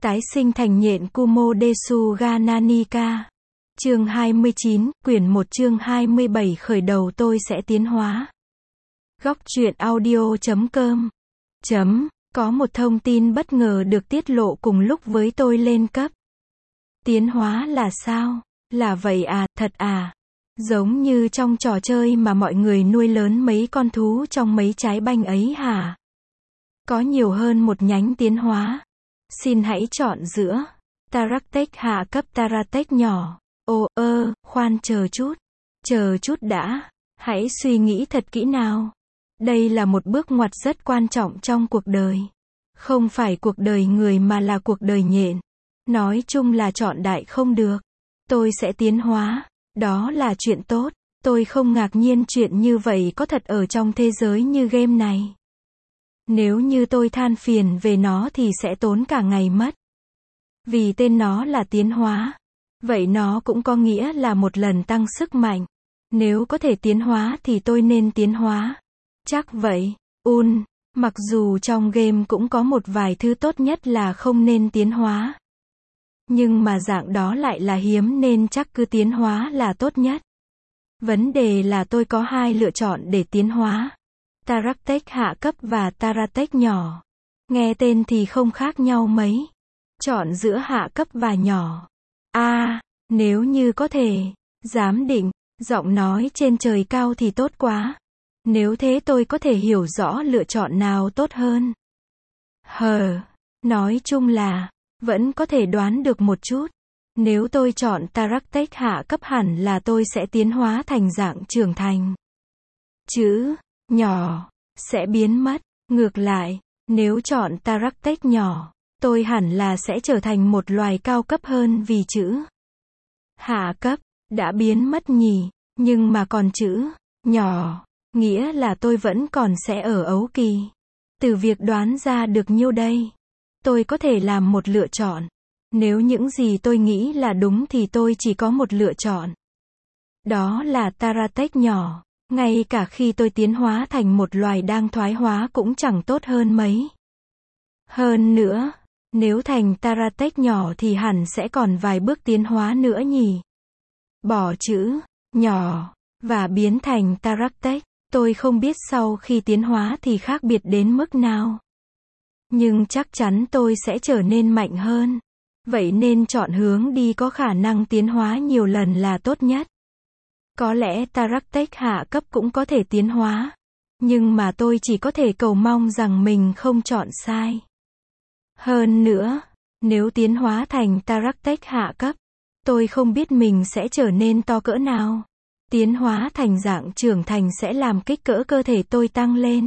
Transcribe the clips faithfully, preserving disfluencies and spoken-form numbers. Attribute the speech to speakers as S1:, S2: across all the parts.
S1: Tái sinh thành nhện Kumo-desu ga nani ka. Chương hai mươi chín, quyển một chương hai mươi bảy khởi đầu tôi sẽ tiến hóa. Góc truyện audio chấm com. Chấm, có một thông tin bất ngờ được tiết lộ cùng lúc với tôi lên cấp. Tiến hóa là sao? Là vậy à, thật à? Giống như trong trò chơi mà mọi người nuôi lớn mấy con thú trong mấy trái banh ấy hả? Có nhiều hơn một nhánh tiến hóa. Xin hãy chọn giữa Taratech hạ cấp Taratech nhỏ. Ồ, ơ, khoan chờ chút. Chờ chút đã. Hãy suy nghĩ thật kỹ nào. Đây là một bước ngoặt rất quan trọng trong cuộc đời. Không phải cuộc đời người mà là cuộc đời nhện. Nói chung là chọn đại không được. Tôi sẽ tiến hóa. Đó là chuyện tốt. Tôi không ngạc nhiên chuyện như vậy có thật ở trong thế giới như game này. Nếu như tôi than phiền về nó thì sẽ tốn cả ngày mất. Vì tên nó là tiến hóa. Vậy nó cũng có nghĩa là một lần tăng sức mạnh. Nếu có thể tiến hóa thì tôi nên tiến hóa. Chắc vậy. Un, mặc dù trong game cũng có một vài thứ tốt nhất là không nên tiến hóa. Nhưng mà dạng đó lại là hiếm nên chắc cứ tiến hóa là tốt nhất. Vấn đề là tôi có hai lựa chọn để tiến hóa. Taratech hạ cấp và Taratech nhỏ. Nghe tên thì không khác nhau mấy. Chọn giữa hạ cấp và nhỏ. A, à, nếu như có thể. Giám định, giọng nói trên trời cao thì tốt quá. Nếu thế tôi có thể hiểu rõ lựa chọn nào tốt hơn. Hờ, nói chung là, vẫn có thể đoán được một chút. Nếu tôi chọn Taratech hạ cấp hẳn là tôi sẽ tiến hóa thành dạng trưởng thành. Chữ nhỏ sẽ biến mất. Ngược lại, nếu chọn Taratech nhỏ, tôi hẳn là sẽ trở thành một loài cao cấp hơn vì chữ hạ cấp đã biến mất nhỉ. Nhưng mà còn chữ nhỏ, nghĩa là tôi vẫn còn sẽ ở ấu kỳ. Từ việc đoán ra được nhiêu đây, tôi có thể làm một lựa chọn. Nếu những gì tôi nghĩ là đúng thì tôi chỉ có một lựa chọn. Đó là Taratech nhỏ. Ngay cả khi tôi tiến hóa thành một loài đang thoái hóa cũng chẳng tốt hơn mấy. Hơn nữa, nếu thành Taratech nhỏ thì hẳn sẽ còn vài bước tiến hóa nữa nhỉ. Bỏ chữ nhỏ và biến thành Taratech, tôi không biết sau khi tiến hóa thì khác biệt đến mức nào. Nhưng chắc chắn tôi sẽ trở nên mạnh hơn. Vậy nên chọn hướng đi có khả năng tiến hóa nhiều lần là tốt nhất. Có lẽ Taratech hạ cấp cũng có thể tiến hóa. Nhưng mà tôi chỉ có thể cầu mong rằng mình không chọn sai. Hơn nữa, nếu tiến hóa thành Taratech hạ cấp, tôi không biết mình sẽ trở nên to cỡ nào. Tiến hóa thành dạng trưởng thành sẽ làm kích cỡ cơ thể tôi tăng lên.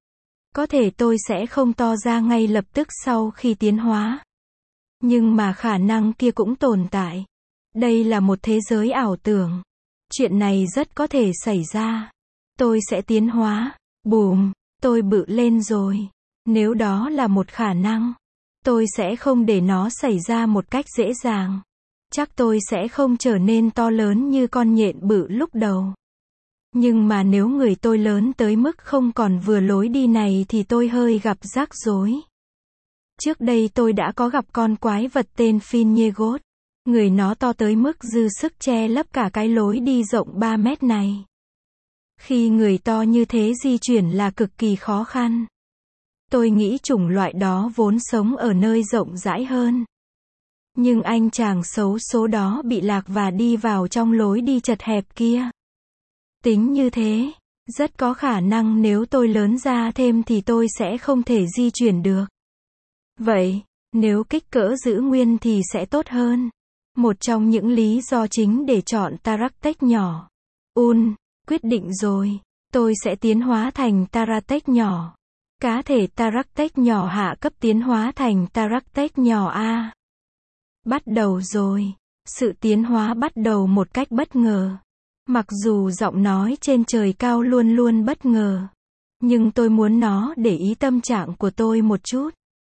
S1: Có thể tôi sẽ không to ra ngay lập tức sau khi tiến hóa. Nhưng mà khả năng kia cũng tồn tại. Đây là một thế giới ảo tưởng. Chuyện này rất có thể xảy ra. Tôi sẽ tiến hóa. Bùm, tôi bự lên rồi. Nếu đó là một khả năng, tôi sẽ không để nó xảy ra một cách dễ dàng. Chắc tôi sẽ không trở nên to lớn như con nhện bự lúc đầu. Nhưng mà nếu người tôi lớn tới mức không còn vừa lối đi này thì tôi hơi gặp rắc rối. Trước đây tôi đã có gặp con quái vật tên Finnegot. Người nó to tới mức dư sức che lấp cả cái lối đi rộng ba mét này. Khi người to như thế di chuyển là cực kỳ khó khăn. Tôi nghĩ chủng loại đó vốn sống ở nơi rộng rãi hơn. Nhưng anh chàng xấu số đó bị lạc và đi vào trong lối đi chật hẹp kia. Tính như thế, rất có khả năng nếu tôi lớn ra thêm thì tôi sẽ không thể di chuyển được. Vậy, nếu kích cỡ giữ nguyên thì sẽ tốt hơn. Một trong những lý do chính để chọn Taratech nhỏ. Un, quyết định rồi. Tôi sẽ tiến hóa thành Taratech nhỏ. Cá thể Taratech nhỏ hạ cấp tiến hóa thành Taratech nhỏ A. Bắt đầu rồi. Sự tiến hóa bắt đầu một cách bất ngờ. Mặc dù giọng nói trên trời cao luôn luôn bất ngờ. Nhưng tôi muốn nó để ý tâm trạng của tôi một chút.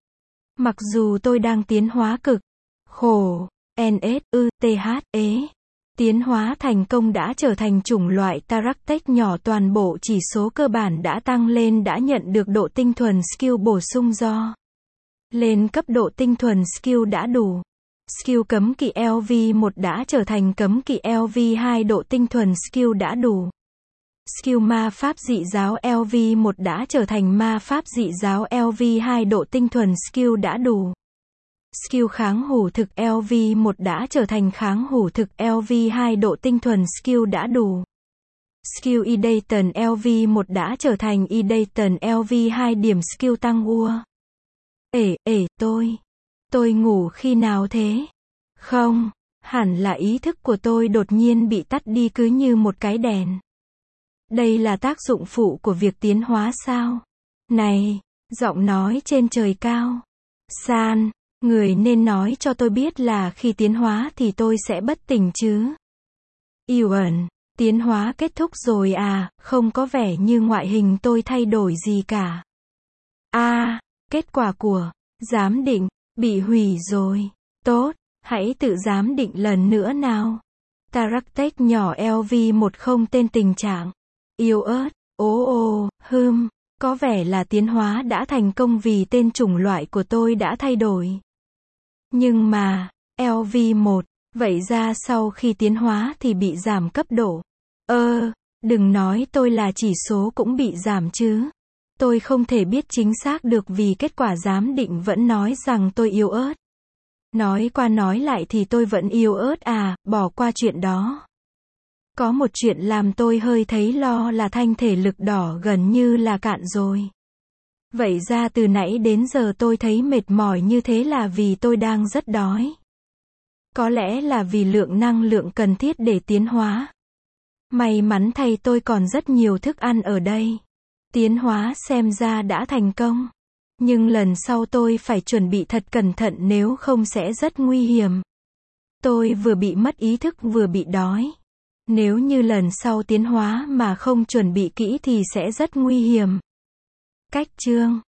S1: Mặc dù tôi đang tiến hóa cực khổ. en ét u tê hát e. Tiến hóa thành công đã trở thành chủng loại Taratech nhỏ, toàn bộ chỉ số cơ bản đã tăng lên, đã nhận được độ tinh thuần skill bổ sung do Lên cấp độ tinh thuần skill đã đủ. Skill cấm kỵ L V một đã trở thành cấm kỵ L V hai độ tinh thuần skill đã đủ. Skill ma pháp dị giáo L V một đã trở thành ma pháp dị giáo L V hai độ tinh thuần skill đã đủ. Skill kháng hủ thực L V một đã trở thành kháng hủ thực L V hai độ tinh thuần skill đã đủ. Skill Edaton L V một đã trở thành Edaton L V hai điểm skill tăng ua. Ể, ể, tôi. Tôi ngủ khi nào thế? Không, hẳn là ý thức của tôi đột nhiên bị tắt đi cứ như một cái đèn. Đây là tác dụng phụ của việc tiến hóa sao? Này, giọng nói trên trời cao. San, người nên nói cho tôi biết là khi tiến hóa thì tôi sẽ bất tỉnh chứ. Ewan, tiến hóa kết thúc rồi à, không có vẻ như ngoại hình tôi thay đổi gì cả. À, kết quả của giám định bị hủy rồi. Tốt, hãy tự giám định lần nữa nào. Taraktek nhỏ L V một không tên tình trạng yếu ớt. Ố ồ, hừm, có vẻ là tiến hóa đã thành công vì tên chủng loại của tôi đã thay đổi. Nhưng mà, L V một, vậy ra sau khi tiến hóa thì bị giảm cấp độ. Ơ, đừng nói tôi là chỉ số cũng bị giảm chứ. Tôi không thể biết chính xác được vì kết quả giám định vẫn nói rằng tôi yếu ớt. Nói qua nói lại thì tôi vẫn yếu ớt à, bỏ qua chuyện đó. Có một chuyện làm tôi hơi thấy lo là thanh thể lực đỏ gần như là cạn rồi. Vậy ra từ nãy đến giờ tôi thấy mệt mỏi như thế là vì tôi đang rất đói. Có lẽ là vì lượng năng lượng cần thiết để tiến hóa. May mắn thay tôi còn rất nhiều thức ăn ở đây. Tiến hóa xem ra đã thành công. Nhưng lần sau tôi phải chuẩn bị thật cẩn thận nếu không sẽ rất nguy hiểm. Tôi vừa bị mất ý thức vừa bị đói. Nếu như lần sau tiến hóa mà không chuẩn bị kỹ thì sẽ rất nguy hiểm. Cách chương